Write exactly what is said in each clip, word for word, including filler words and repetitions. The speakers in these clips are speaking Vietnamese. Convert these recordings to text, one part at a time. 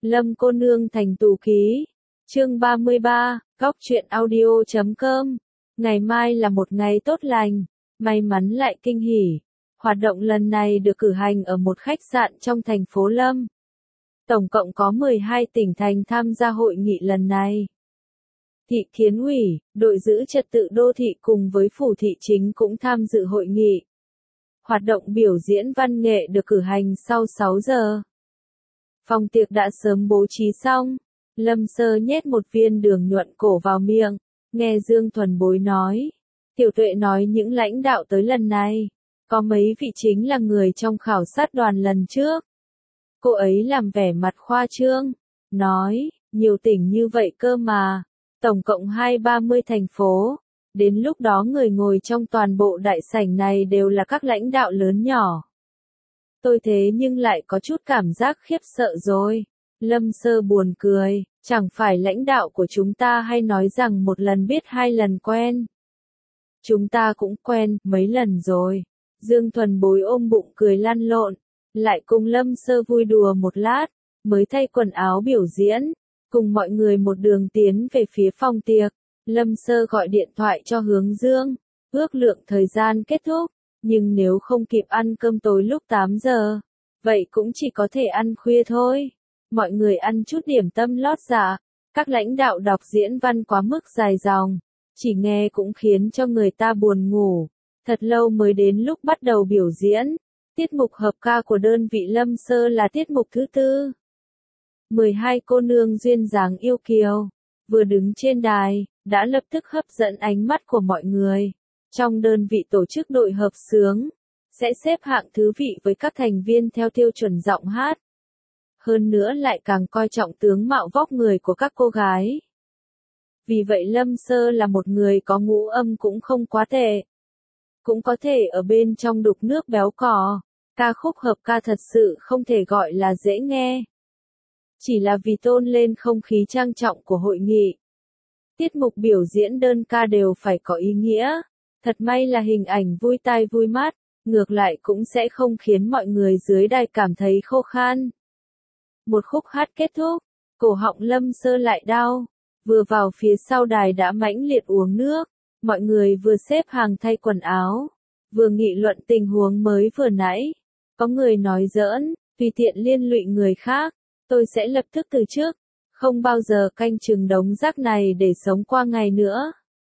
Lâm cô nương thành tù ký. Chương ba mươi ba, Góc truyện audio chấm com. Ngày mai là một ngày tốt lành, may mắn lại kinh hỉ. Hoạt động lần này được cử hành ở một khách sạn trong thành phố Lâm. Tổng cộng có mười hai tỉnh thành tham gia hội nghị lần này. Thị Kiến ủy, đội giữ trật tự đô thị cùng với phủ thị chính cũng tham dự hội nghị. Hoạt động biểu diễn văn nghệ được cử hành sau sáu giờ. Phòng tiệc đã sớm bố trí xong. Lâm Sơ nhét một viên đường nhuận cổ vào miệng, nghe Dương Thuần Bối nói. Tiểu Tuệ nói những lãnh đạo tới lần này, có mấy vị chính là người trong khảo sát đoàn lần trước. Cô ấy làm vẻ mặt khoa trương, nói, nhiều tỉnh như vậy cơ mà, tổng cộng hai ba mươi thành phố. Đến lúc đó người ngồi trong toàn bộ đại sảnh này đều là các lãnh đạo lớn nhỏ. Tôi thế nhưng lại có chút cảm giác khiếp sợ rồi. Lâm Sơ buồn cười, chẳng phải lãnh đạo của chúng ta hay nói rằng một lần biết hai lần quen. Chúng ta cũng quen mấy lần rồi. Dương Thuần Bối ôm bụng cười lăn lộn, lại cùng Lâm Sơ vui đùa một lát, mới thay quần áo biểu diễn, cùng mọi người một đường tiến về phía phòng tiệc. Lâm Sơ gọi điện thoại cho Hướng Dương, ước lượng thời gian kết thúc, nhưng nếu không kịp ăn cơm tối lúc tám giờ, vậy cũng chỉ có thể ăn khuya thôi. Mọi người ăn chút điểm tâm lót dạ, các lãnh đạo đọc diễn văn quá mức dài dòng, chỉ nghe cũng khiến cho người ta buồn ngủ. Thật lâu mới đến lúc bắt đầu biểu diễn. Tiết mục hợp ca của đơn vị Lâm Sơ là tiết mục thứ tư. mười hai cô nương duyên dáng yêu kiều, vừa đứng trên đài, đã lập tức hấp dẫn ánh mắt của mọi người. Trong đơn vị tổ chức đội hợp xướng, sẽ xếp hạng thứ vị với các thành viên theo tiêu chuẩn giọng hát. Hơn nữa lại càng coi trọng tướng mạo vóc người của các cô gái. Vì vậy Lâm Sơ là một người có ngũ âm cũng không quá tệ. Cũng có thể ở bên trong đục nước béo cò. Ca khúc hợp ca thật sự không thể gọi là dễ nghe. Chỉ là vì tôn lên không khí trang trọng của hội nghị. Tiết mục biểu diễn đơn ca đều phải có ý nghĩa. Thật may là hình ảnh vui tai vui mắt, ngược lại cũng sẽ không khiến mọi người dưới đài cảm thấy khô khan. Một khúc hát kết thúc, cổ họng Lâm Sơ lại đau, vừa vào phía sau đài đã mãnh liệt uống nước, mọi người vừa xếp hàng thay quần áo, vừa nghị luận tình huống mới vừa nãy. Có người nói giỡn, tùy tiện liên lụy người khác, tôi sẽ lập tức từ chức, không bao giờ canh chừng đống rác này để sống qua ngày nữa.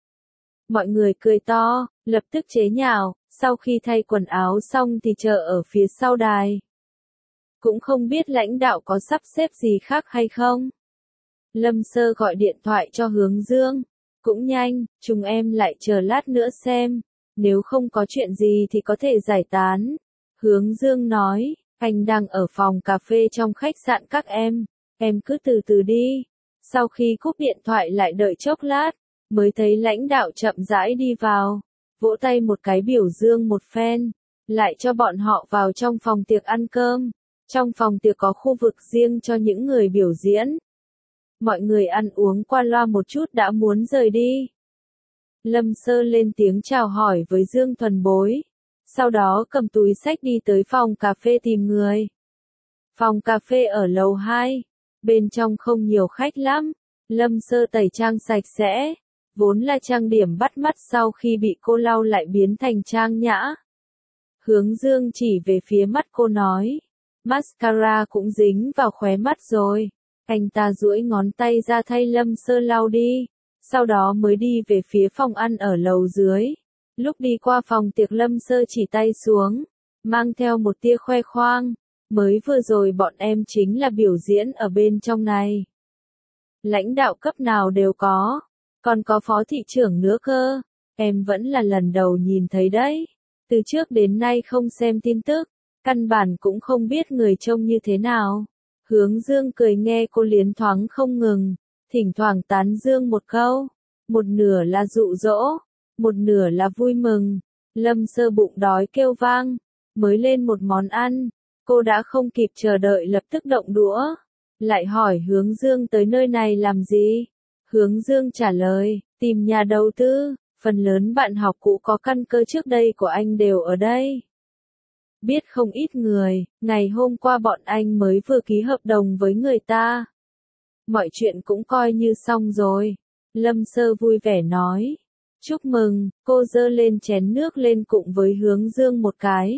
Mọi người cười to, lập tức chế nhạo, sau khi thay quần áo xong thì chờ ở phía sau đài. Cũng không biết lãnh đạo có sắp xếp gì khác hay không. Lâm Sơ gọi điện thoại cho Hướng Dương. Cũng nhanh, chúng em lại chờ lát nữa xem. Nếu không có chuyện gì thì có thể giải tán. Hướng Dương nói, anh đang ở phòng cà phê trong khách sạn các em. Em cứ từ từ đi. Sau khi cúp điện thoại lại đợi chốc lát, mới thấy lãnh đạo chậm rãi đi vào. Vỗ tay một cái biểu dương một phen. Lại cho bọn họ vào trong phòng tiệc ăn cơm. Trong phòng tiệc có khu vực riêng cho những người biểu diễn. Mọi người ăn uống qua loa một chút đã muốn rời đi. Lâm Sơ lên tiếng chào hỏi với Dương Thuần Bối. Sau đó cầm túi xách đi tới phòng cà phê tìm người. Phòng cà phê ở lầu hai. Bên trong không nhiều khách lắm. Lâm Sơ tẩy trang sạch sẽ. Vốn là trang điểm bắt mắt sau khi bị cô lau lại biến thành trang nhã. Hướng Dương chỉ về phía mắt cô nói. Mascara cũng dính vào khóe mắt rồi. Anh ta duỗi ngón tay ra thay Lâm Sơ lau đi. Sau đó mới đi về phía phòng ăn ở lầu dưới. Lúc đi qua phòng tiệc Lâm Sơ chỉ tay xuống, mang theo một tia khoe khoang. Mới vừa rồi bọn em chính là biểu diễn ở bên trong này. Lãnh đạo cấp nào đều có. Còn có phó thị trưởng nữa cơ. Em vẫn là lần đầu nhìn thấy đấy. Từ trước đến nay không xem tin tức. Căn bản cũng không biết người trông như thế nào. Hướng Dương cười nghe cô liến thoáng không ngừng, thỉnh thoảng tán dương một câu. Một nửa là dụ dỗ, một nửa là vui mừng. Lâm Sơ bụng đói kêu vang, mới lên một món ăn. Cô đã không kịp chờ đợi lập tức động đũa. Lại hỏi Hướng Dương tới nơi này làm gì? Hướng Dương trả lời, tìm nhà đầu tư. Phần lớn bạn học cũ có căn cơ trước đây của anh đều ở đây. biết không ít người, ngày hôm qua bọn anh mới vừa ký hợp đồng với người ta. Mọi chuyện cũng coi như xong rồi. Lâm Sơ vui vẻ nói. Chúc mừng, cô giơ lên chén nước lên cùng với Hướng Dương một cái.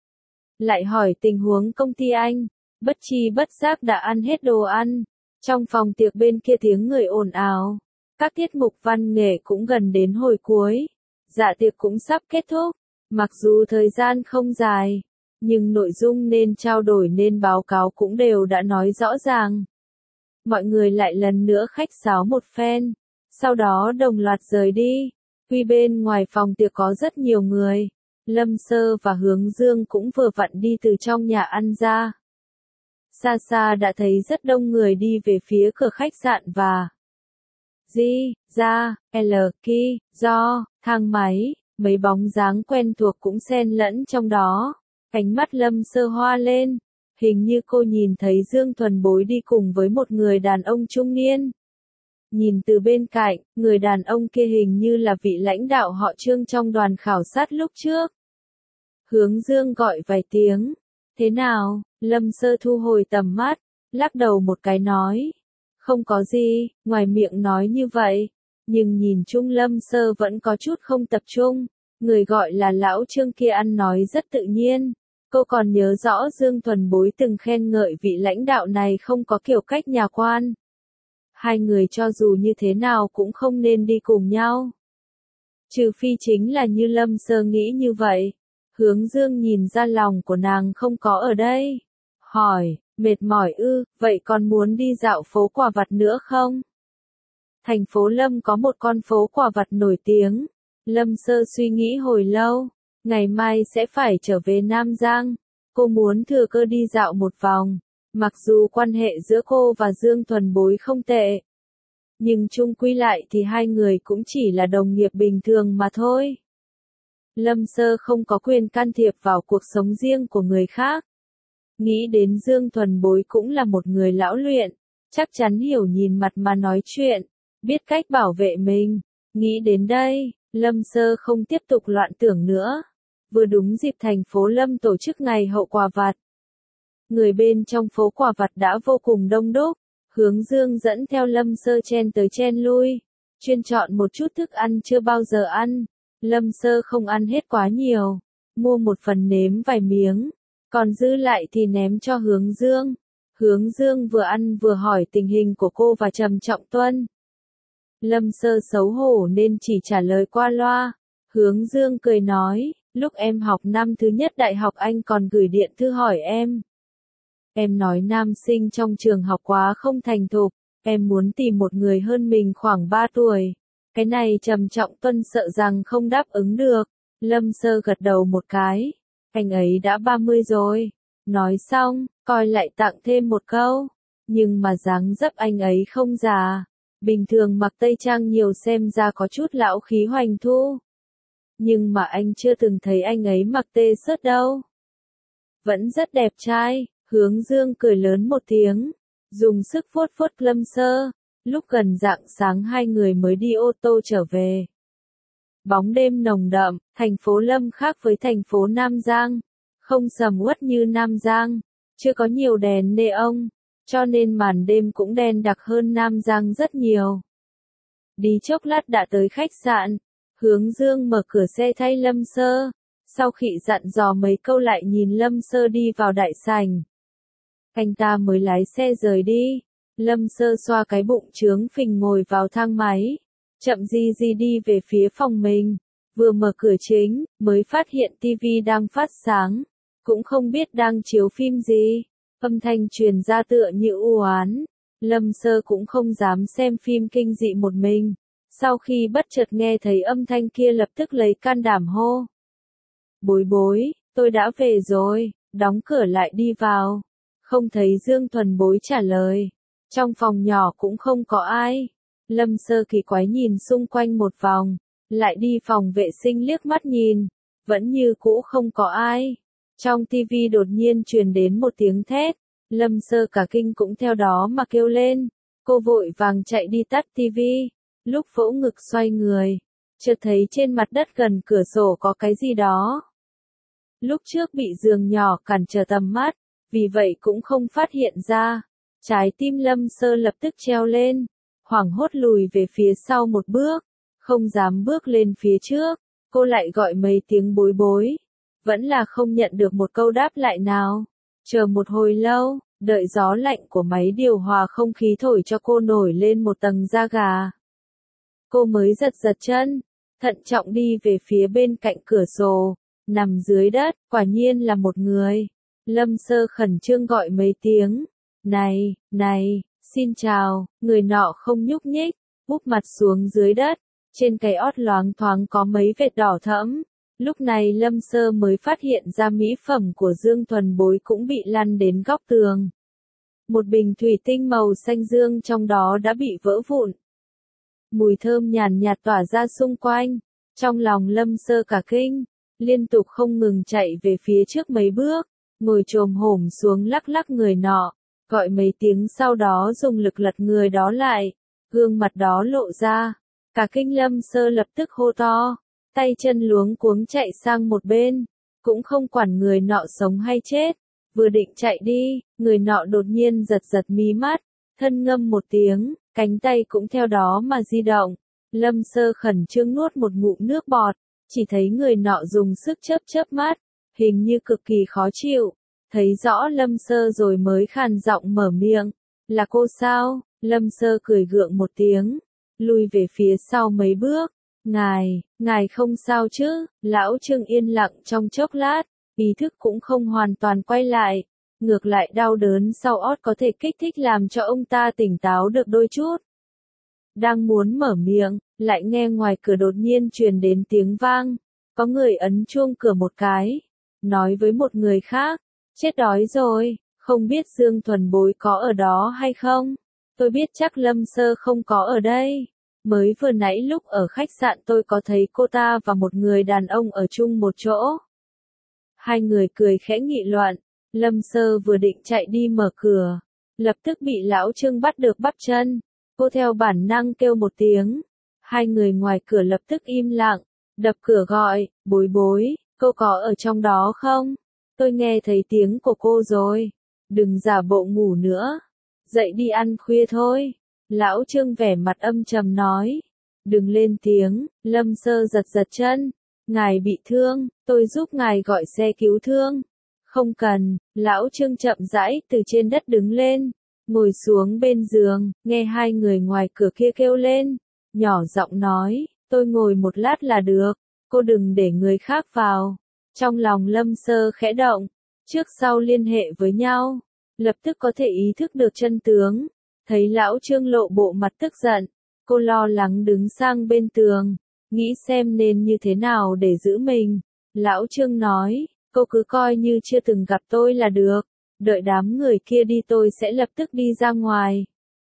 Lại hỏi tình huống công ty anh, bất chi bất giác đã ăn hết đồ ăn. Trong phòng tiệc bên kia tiếng người ồn ào, các tiết mục văn nghệ cũng gần đến hồi cuối, dạ tiệc cũng sắp kết thúc. Mặc dù thời gian không dài, nhưng nội dung nên trao đổi nên báo cáo cũng đều đã nói rõ ràng. Mọi người lại lần nữa khách sáo một phen, sau đó đồng loạt rời đi. Tuy bên ngoài phòng tiệc có rất nhiều người, Lâm Sơ và Hướng Dương cũng vừa vặn đi từ trong nhà ăn ra. Xa xa đã thấy rất đông người đi về phía cửa khách sạn và Di, ra, L, Ki, Do, thang máy, mấy bóng dáng quen thuộc cũng xen lẫn trong đó. Cánh mắt Lâm Sơ hoa lên, hình như cô nhìn thấy Dương Thuần Bối đi cùng với một người đàn ông trung niên. Nhìn từ bên cạnh, người đàn ông kia hình như là vị lãnh đạo họ Trương trong đoàn khảo sát lúc trước. Hướng Dương gọi vài tiếng. Thế nào? Lâm Sơ thu hồi tầm mắt, lắc đầu một cái nói. Không có gì, ngoài miệng nói như vậy. Nhưng nhìn chung Lâm Sơ vẫn có chút không tập trung. Người gọi là lão Trương kia ăn nói rất tự nhiên. Cô còn nhớ rõ Dương Thuần Bối từng khen ngợi vị lãnh đạo này không có kiểu cách nhà quan. Hai người cho dù như thế nào cũng không nên đi cùng nhau. Trừ phi chính là như Lâm Sơ nghĩ như vậy. Hướng Dương nhìn ra lòng của nàng không có ở đây. Hỏi, mệt mỏi ư, vậy còn muốn đi dạo phố quà vặt nữa không? Thành phố Lâm có một con phố quà vặt nổi tiếng. Lâm Sơ suy nghĩ hồi lâu. Ngày mai sẽ phải trở về Nam Giang. Cô muốn thừa cơ đi dạo một vòng. Mặc dù quan hệ giữa cô và Dương Thuần Bối không tệ. Nhưng chung quy lại thì hai người cũng chỉ là đồng nghiệp bình thường mà thôi. Lâm Sơ không có quyền can thiệp vào cuộc sống riêng của người khác. Nghĩ đến Dương Thuần Bối cũng là một người lão luyện, chắc chắn hiểu nhìn mặt mà nói chuyện, biết cách bảo vệ mình. Nghĩ đến đây, Lâm Sơ không tiếp tục loạn tưởng nữa. Vừa đúng dịp thành phố Lâm tổ chức ngày hậu quà vặt. Người bên trong phố quà vặt đã vô cùng đông đúc. Hướng Dương dẫn theo Lâm Sơ chen tới chen lui, chuyên chọn một chút thức ăn chưa bao giờ ăn. Lâm Sơ không ăn hết quá nhiều, mua một phần nếm vài miếng, còn dư lại thì ném cho Hướng Dương. Hướng Dương vừa ăn vừa hỏi tình hình của cô và Trầm Trọng Tuân. Lâm Sơ xấu hổ nên chỉ trả lời qua loa. Hướng Dương cười nói, lúc em học năm thứ nhất đại học anh còn gửi điện thư hỏi em. Em nói nam sinh trong trường học quá không thành thục, em muốn tìm một người hơn mình khoảng ba tuổi. Cái này Trầm Trọng Tuân sợ rằng không đáp ứng được. Lâm Sơ gật đầu một cái. Anh ấy đã ba mươi rồi. Nói xong, coi lại tặng thêm một câu. Nhưng mà dáng dấp anh ấy không già. Bình thường mặc tây trang nhiều xem ra có chút lão khí hoành thu. Nhưng mà anh chưa từng thấy anh ấy mặc tê sớt đâu. Vẫn rất đẹp trai. Hướng Dương cười lớn một tiếng, dùng sức vuốt vuốt Lâm Sơ. Lúc gần rạng sáng hai người mới đi ô tô trở về. Bóng đêm nồng đậm, thành phố Lâm khác với thành phố Nam Giang. Không sầm uất như Nam Giang, chưa có nhiều đèn neon, cho nên màn đêm cũng đen đặc hơn Nam Giang rất nhiều. Đi chốc lát đã tới khách sạn, Hướng Dương mở cửa xe thay Lâm Sơ. Sau khi dặn dò mấy câu lại nhìn Lâm Sơ đi vào đại sảnh. Anh ta mới lái xe rời đi. Lâm Sơ xoa cái bụng trướng phình ngồi vào thang máy. Chậm gì gì đi về phía phòng mình. Vừa mở cửa chính, mới phát hiện tivi đang phát sáng. Cũng không biết đang chiếu phim gì. Âm thanh truyền ra tựa như u oán. Lâm Sơ cũng không dám xem phim kinh dị một mình. Sau khi bất chợt nghe thấy âm thanh kia lập tức lấy can đảm hô. Bối bối, tôi đã về rồi, đóng cửa lại đi vào. Không thấy Dương Thuần Bối trả lời. Trong phòng nhỏ cũng không có ai. Lâm Sơ kỳ quái nhìn xung quanh một vòng. Lại đi phòng vệ sinh liếc mắt nhìn. Vẫn như cũ không có ai. Trong tivi đột nhiên truyền đến một tiếng thét. Lâm Sơ cả kinh cũng theo đó mà kêu lên. Cô vội vàng chạy đi tắt tivi. Lúc vỗ ngực xoay người. Chợt thấy trên mặt đất gần cửa sổ có cái gì đó. Lúc trước bị giường nhỏ cản trở tầm mắt, vì vậy cũng không phát hiện ra. Trái tim Lâm Sơ lập tức treo lên, hoảng hốt lùi về phía sau một bước, không dám bước lên phía trước. Cô lại gọi mấy tiếng bối bối, vẫn là không nhận được một câu đáp lại nào. Chờ một hồi lâu, đợi gió lạnh của máy điều hòa không khí thổi cho cô nổi lên một tầng da gà. Cô mới giật giật chân, thận trọng đi về phía bên cạnh cửa sổ, nằm dưới đất, quả nhiên là một người. Lâm Sơ khẩn trương gọi mấy tiếng, này, này, xin chào, người nọ không nhúc nhích, úp mặt xuống dưới đất, trên cái ót loáng thoáng có mấy vệt đỏ thẫm. Lúc này Lâm Sơ mới phát hiện ra mỹ phẩm của Dương Thuần Bối cũng bị lăn đến góc tường. Một bình thủy tinh màu xanh dương trong đó đã bị vỡ vụn. Mùi thơm nhàn nhạt tỏa ra xung quanh, trong lòng Lâm Sơ cả kinh, liên tục không ngừng chạy về phía trước mấy bước, ngồi chồm hổm xuống lắc lắc người nọ, gọi mấy tiếng sau đó dùng lực lật người đó lại, gương mặt đó lộ ra. Cả kinh Lâm Sơ lập tức hô to, tay chân luống cuống chạy sang một bên, cũng không quản người nọ sống hay chết, vừa định chạy đi, người nọ đột nhiên giật giật mí mắt, thân ngâm một tiếng, cánh tay cũng theo đó mà di động. Lâm Sơ khẩn trương nuốt một ngụm nước bọt, chỉ thấy người nọ dùng sức chớp chớp mắt, hình như cực kỳ khó chịu, thấy rõ Lâm Sơ rồi mới khàn giọng mở miệng, là cô sao? Lâm Sơ cười gượng một tiếng, lùi về phía sau mấy bước. Ngài, ngài không sao chứ? Lão Trương yên lặng trong chốc lát, ý thức cũng không hoàn toàn quay lại, ngược lại đau đớn sau ót có thể kích thích làm cho ông ta tỉnh táo được đôi chút. Đang muốn mở miệng, lại nghe ngoài cửa đột nhiên truyền đến tiếng vang, có người ấn chuông cửa một cái, nói với một người khác, chết đói rồi, không biết Dương Thuần Bối có ở đó hay không? Tôi biết chắc Lâm Sơ không có ở đây. Mới vừa nãy lúc ở khách sạn tôi có thấy cô ta và một người đàn ông ở chung một chỗ. Hai người cười khẽ nghị luận, Lâm Sơ vừa định chạy đi mở cửa, lập tức bị Lão Trương bắt được bắp chân. Cô theo bản năng kêu một tiếng, hai người ngoài cửa lập tức im lặng, đập cửa gọi, Bối Bối, cô có ở trong đó không? Tôi nghe thấy tiếng của cô rồi, đừng giả bộ ngủ nữa, dậy đi ăn khuya thôi. Lão Trương vẻ mặt âm trầm nói, đừng lên tiếng. Lâm Sơ giật giật chân, ngài bị thương, tôi giúp ngài gọi xe cứu thương. Không cần. Lão Trương chậm rãi từ trên đất đứng lên, ngồi xuống bên giường, nghe hai người ngoài cửa kia kêu lên, nhỏ giọng nói, tôi ngồi một lát là được, cô đừng để người khác vào. Trong lòng Lâm Sơ khẽ động, trước sau liên hệ với nhau, lập tức có thể ý thức được chân tướng. Thấy Lão Trương lộ bộ mặt tức giận, cô lo lắng đứng sang bên tường, nghĩ xem nên như thế nào để giữ mình. Lão Trương nói, cô cứ coi như chưa từng gặp tôi là được, đợi đám người kia đi tôi sẽ lập tức đi ra ngoài.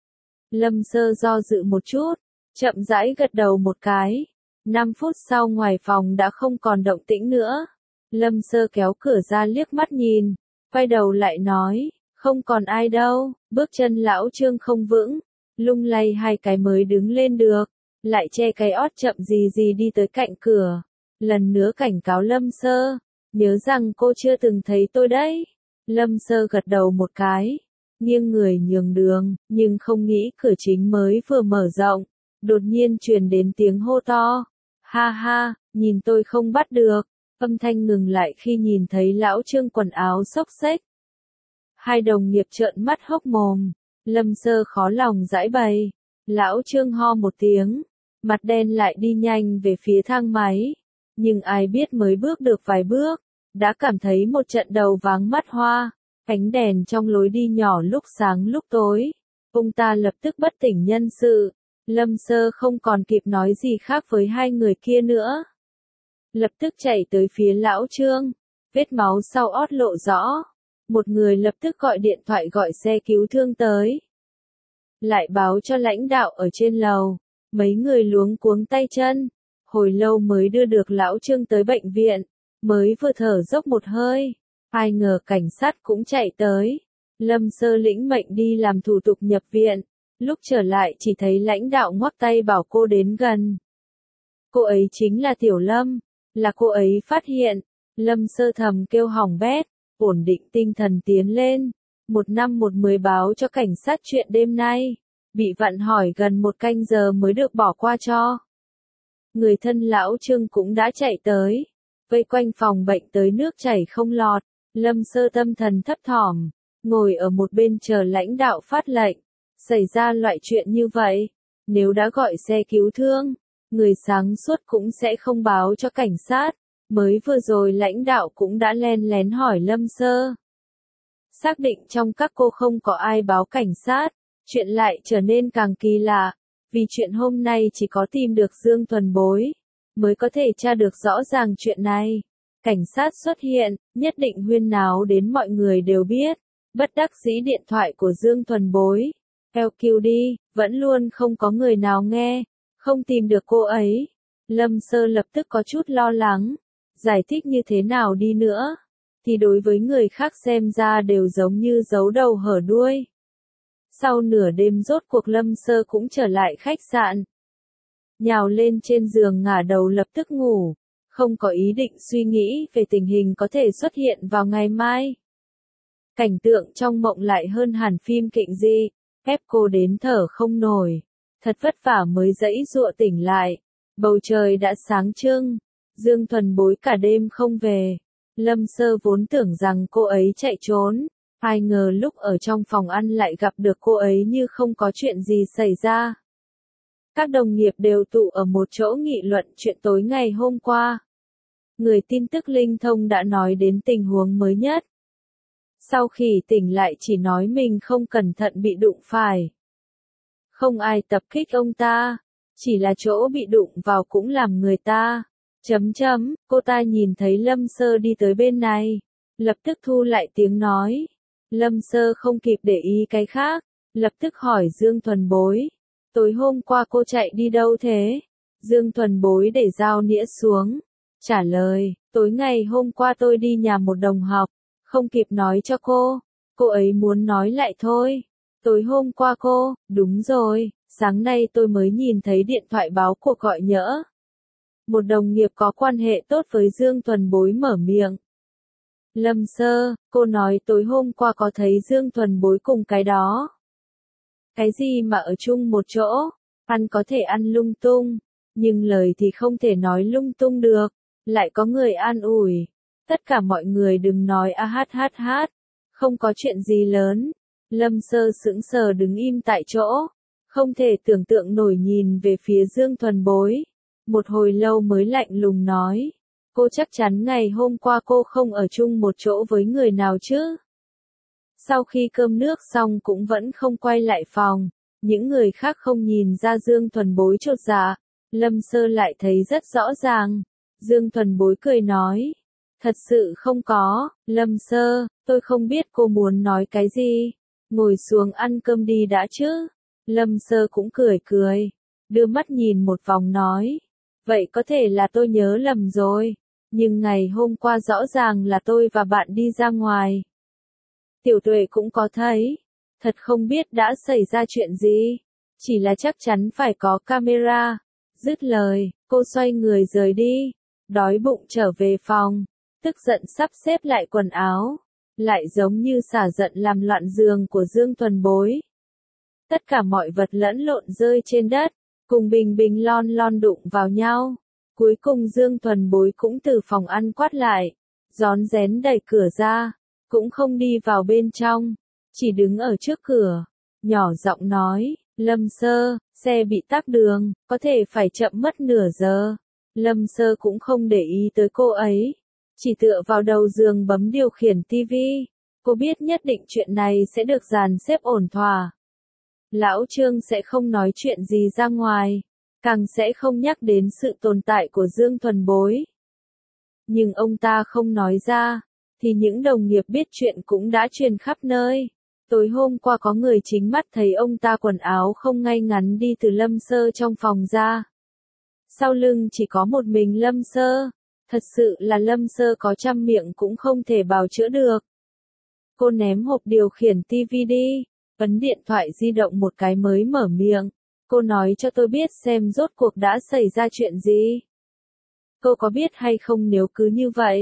Lâm Sơ do dự một chút, chậm rãi gật đầu một cái. Năm phút sau ngoài phòng đã không còn động tĩnh nữa. Lâm Sơ kéo cửa ra liếc mắt nhìn, quay đầu lại nói, không còn ai đâu. Bước chân Lão Trương không vững, lung lay hai cái mới đứng lên được, lại che cái ót chậm gì gì đi tới cạnh cửa. Lần nữa cảnh cáo Lâm Sơ, nhớ rằng cô chưa từng thấy tôi đấy. Lâm Sơ gật đầu một cái, nghiêng người nhường đường, nhưng không nghĩ cửa chính mới vừa mở rộng, đột nhiên truyền đến tiếng hô to. Ha ha, nhìn tôi không bắt được. Âm thanh ngừng lại khi nhìn thấy Lão Trương quần áo xốc xếch. Hai đồng nghiệp trợn mắt hốc mồm, Lâm Sơ khó lòng giải bày. Lão Trương ho một tiếng, mặt đen lại đi nhanh về phía thang máy. Nhưng ai biết mới bước được vài bước, đã cảm thấy một trận đầu váng mắt hoa, ánh đèn trong lối đi nhỏ lúc sáng lúc tối. Ông ta lập tức bất tỉnh nhân sự. Lâm Sơ không còn kịp nói gì khác với hai người kia nữa. Lập tức chạy tới phía Lão Trương, vết máu sau ót lộ rõ. Một người lập tức gọi điện thoại gọi xe cứu thương tới. Lại báo cho lãnh đạo ở trên lầu, mấy người luống cuống tay chân. Hồi lâu mới đưa được Lão Trương tới bệnh viện, mới vừa thở dốc một hơi. Ai ngờ cảnh sát cũng chạy tới. Lâm Sơ lĩnh mệnh đi làm thủ tục nhập viện. Lúc trở lại chỉ thấy lãnh đạo ngoắc tay bảo cô đến gần. Cô ấy chính là Tiểu Lâm, là cô ấy phát hiện. Lâm Sơ thầm kêu hỏng bét, ổn định tinh thần tiến lên. Một năm một mười báo cho cảnh sát chuyện đêm nay. Bị vặn hỏi gần một canh giờ mới được bỏ qua cho. Người thân lão Trương cũng đã chạy tới. Vây quanh phòng bệnh tới nước chảy không lọt. Lâm Sơ tâm thần thấp thỏm. Ngồi ở một bên chờ lãnh đạo phát lệnh. Xảy ra loại chuyện như vậy. Nếu đã gọi xe cứu thương. Người sáng suốt cũng sẽ không báo cho cảnh sát. Mới vừa rồi lãnh đạo cũng đã len lén hỏi Lâm Sơ. Xác định trong các cô không có ai báo cảnh sát. Chuyện lại trở nên càng kỳ lạ. Vì chuyện hôm nay chỉ có tìm được Dương Thuần Bối. Mới có thể tra được rõ ràng chuyện này. Cảnh sát xuất hiện, nhất định huyên náo đến mọi người đều biết. Bất đắc dĩ điện thoại của Dương Thuần Bối. Eo kêu đi, vẫn luôn không có người nào nghe. Không tìm được cô ấy. Lâm Sơ lập tức có chút lo lắng. Giải thích như thế nào đi nữa. Thì đối với người khác xem ra đều giống như giấu đầu hở đuôi. Sau nửa đêm rốt cuộc Lâm Sơ cũng trở lại khách sạn. Nhào lên trên giường ngả đầu lập tức ngủ. Không có ý định suy nghĩ về tình hình có thể xuất hiện vào ngày mai. Cảnh tượng trong mộng lại hơn hẳn phim kịch gì. Ép cô đến thở không nổi. Thật vất vả mới dãy dụa tỉnh lại. Bầu trời đã sáng trưng. Dương Thuần Bối cả đêm không về. Lâm Sơ vốn tưởng rằng cô ấy chạy trốn. Ai ngờ lúc ở trong phòng ăn lại gặp được cô ấy như không có chuyện gì xảy ra. Các đồng nghiệp đều tụ ở một chỗ nghị luận chuyện tối ngày hôm qua. Người tin tức linh thông đã nói đến tình huống mới nhất. Sau khi tỉnh lại chỉ nói mình không cẩn thận bị đụng phải. Không ai tập kích ông ta. Chỉ là chỗ bị đụng vào cũng làm người ta. Chấm chấm, cô ta nhìn thấy Lâm Sơ đi tới bên này. Lập tức thu lại tiếng nói. Lâm Sơ không kịp để ý cái khác. Lập tức hỏi Dương Thuần Bối. Tối hôm qua cô chạy đi đâu thế? Dương Thuần Bối để dao nĩa xuống. Trả lời, tối ngày hôm qua tôi đi nhà một đồng học. Không kịp nói cho cô. Cô ấy muốn nói lại thôi. Tối hôm qua cô, đúng rồi, sáng nay tôi mới nhìn thấy điện thoại báo cuộc gọi nhỡ. Một đồng nghiệp có quan hệ tốt với Dương Thuần Bối mở miệng. Lâm Sơ, cô nói tối hôm qua có thấy Dương Thuần Bối cùng cái đó. Cái gì mà ở chung một chỗ, ăn có thể ăn lung tung, nhưng lời thì không thể nói lung tung được, lại có người an ủi. Tất cả mọi người đừng nói a hát hát hát, không có chuyện gì lớn. Lâm Sơ sững sờ đứng im tại chỗ, không thể tưởng tượng nổi nhìn về phía Dương Thuần Bối. Một hồi lâu mới lạnh lùng nói, cô chắc chắn ngày hôm qua cô không ở chung một chỗ với người nào chứ. Sau khi cơm nước xong cũng vẫn không quay lại phòng, những người khác không nhìn ra Dương Thuần Bối chột dạ, Lâm Sơ lại thấy rất rõ ràng. Dương Thuần Bối cười nói, thật sự không có, Lâm Sơ, tôi không biết cô muốn nói cái gì, ngồi xuống ăn cơm đi đã chứ. Lâm Sơ cũng cười cười, đưa mắt nhìn một vòng nói, vậy có thể là tôi nhớ lầm rồi, nhưng ngày hôm qua rõ ràng là tôi và bạn đi ra ngoài. Tiểu Tuệ cũng có thấy, thật không biết đã xảy ra chuyện gì, chỉ là chắc chắn phải có camera. Dứt lời, cô xoay người rời đi, đói bụng trở về phòng, tức giận sắp xếp lại quần áo, lại giống như xả giận làm loạn giường của Dương Thuần Bối. Tất cả mọi vật lẫn lộn rơi trên đất, cùng bình bình lon lon đụng vào nhau. Cuối cùng Dương Thuần Bối cũng từ phòng ăn quát lại, rón rén đẩy cửa ra, cũng không đi vào bên trong, chỉ đứng ở trước cửa, nhỏ giọng nói, Lâm Sơ, xe bị tắc đường, có thể phải chậm mất nửa giờ. Lâm Sơ cũng không để ý tới cô ấy, chỉ tựa vào đầu giường bấm điều khiển tivi. Cô biết nhất định chuyện này sẽ được dàn xếp ổn thỏa. Lão Trương sẽ không nói chuyện gì ra ngoài, càng sẽ không nhắc đến sự tồn tại của Dương Thuần Bối. Nhưng ông ta không nói ra, thì những đồng nghiệp biết chuyện cũng đã truyền khắp nơi. Tối hôm qua có người chính mắt thấy ông ta quần áo không ngay ngắn đi từ Lâm Sơ trong phòng ra. Sau lưng chỉ có một mình Lâm Sơ. Thật sự là Lâm Sơ có trăm miệng cũng không thể bào chữa được. Cô ném hộp điều khiển tivi đi, ấn điện thoại di động một cái mới mở miệng. Cô nói cho tôi biết xem rốt cuộc đã xảy ra chuyện gì. Cô có biết hay không nếu cứ như vậy,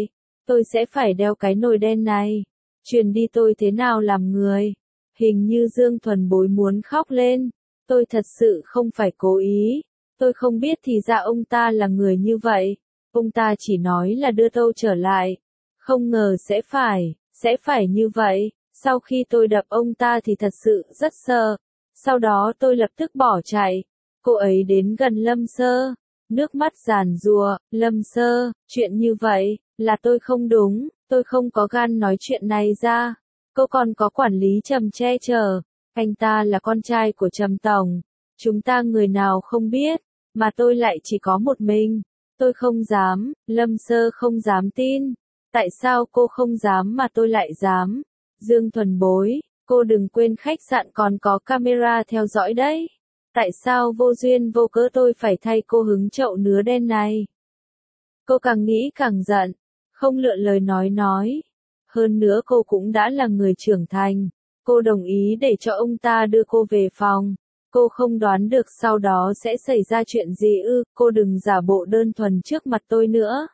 Tôi sẽ phải đeo cái nồi đen này. Truyền đi tôi thế nào làm người. Hình như Dương Thuần Bối muốn khóc lên. Tôi thật sự không phải cố ý. Tôi không biết thì ra ông ta là người như vậy. Ông ta chỉ nói là đưa tôi trở lại. Không ngờ sẽ phải, sẽ phải như vậy. Sau khi tôi đập ông ta thì thật sự rất sợ. Sau đó tôi lập tức bỏ chạy. Cô ấy đến gần Lâm Sơ. Nước mắt giàn giụa, Lâm Sơ, chuyện như vậy, là tôi không đúng, tôi không có gan nói chuyện này ra. Cô còn có quản lý Trầm che chở. Anh ta là con trai của Trầm Tổng. Chúng ta người nào không biết, mà tôi lại chỉ có một mình. Tôi không dám, Lâm Sơ không dám tin. Tại sao cô không dám mà tôi lại dám? Dương Thuần Bối, cô đừng quên khách sạn còn có camera theo dõi đấy. Tại sao vô duyên vô cớ tôi phải thay cô hứng chậu nứa đen này? Cô càng nghĩ càng giận, không lựa lời nói nói. Hơn nữa cô cũng đã là người trưởng thành. Cô đồng ý để cho ông ta đưa cô về phòng. Cô không đoán được sau đó sẽ xảy ra chuyện gì ư, cô đừng giả bộ đơn thuần trước mặt tôi nữa.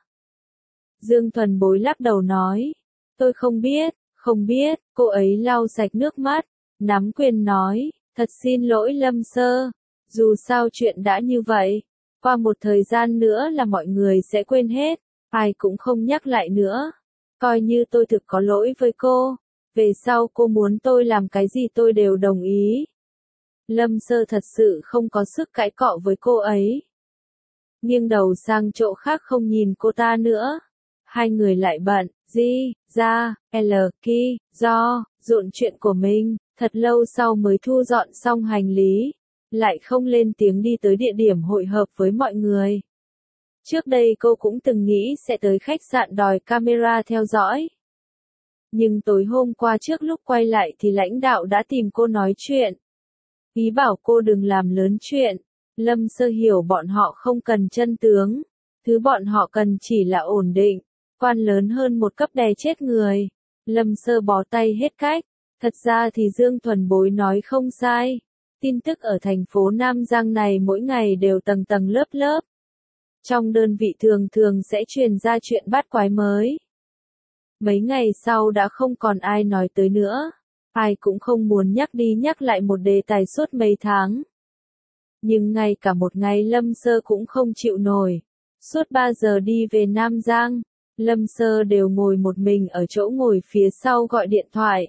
Dương Thuần Bối lắc đầu nói. Tôi không biết, không biết, cô ấy lau sạch nước mắt, nắm quyền nói. Thật xin lỗi Lâm Sơ, dù sao chuyện đã như vậy, qua một thời gian nữa là mọi người sẽ quên hết, ai cũng không nhắc lại nữa. Coi như tôi thực có lỗi với cô, về sau cô muốn tôi làm cái gì tôi đều đồng ý. Lâm Sơ thật sự không có sức cãi cọ với cô ấy. Nghiêng đầu sang chỗ khác không nhìn cô ta nữa. Hai người lại bận, Di, Ra, L, Ki, Do, rộn chuyện của mình. Thật lâu sau mới thu dọn xong hành lý, lại không lên tiếng đi tới địa điểm hội hợp với mọi người. Trước đây cô cũng từng nghĩ sẽ tới khách sạn đòi camera theo dõi. Nhưng tối hôm qua trước lúc quay lại thì lãnh đạo đã tìm cô nói chuyện. Ý bảo cô đừng làm lớn chuyện. Lâm Sơ hiểu bọn họ không cần chân tướng. Thứ bọn họ cần chỉ là ổn định. Quan lớn hơn một cấp đè chết người. Lâm Sơ bó tay hết cách. Thật ra thì Dương Thuần Bối nói không sai. Tin tức ở thành phố Nam Giang này mỗi ngày đều tầng tầng lớp lớp. Trong đơn vị thường thường sẽ truyền ra chuyện bát quái mới. Mấy ngày sau đã không còn ai nói tới nữa. Ai cũng không muốn nhắc đi nhắc lại một đề tài suốt mấy tháng. Nhưng ngay cả một ngày Lâm Sơ cũng không chịu nổi. Suốt ba giờ đi về Nam Giang, Lâm Sơ đều ngồi một mình ở chỗ ngồi phía sau gọi điện thoại.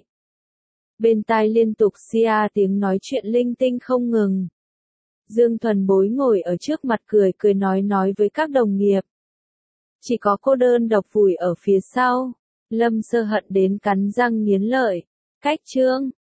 Bên tai liên tục xia tiếng nói chuyện linh tinh không ngừng. Dương Thuần Bối ngồi ở trước mặt cười cười nói nói với các đồng nghiệp. Chỉ có cô đơn độc vùi ở phía sau. Lâm Sơ hận đến cắn răng nghiến lợi. Cách Trương,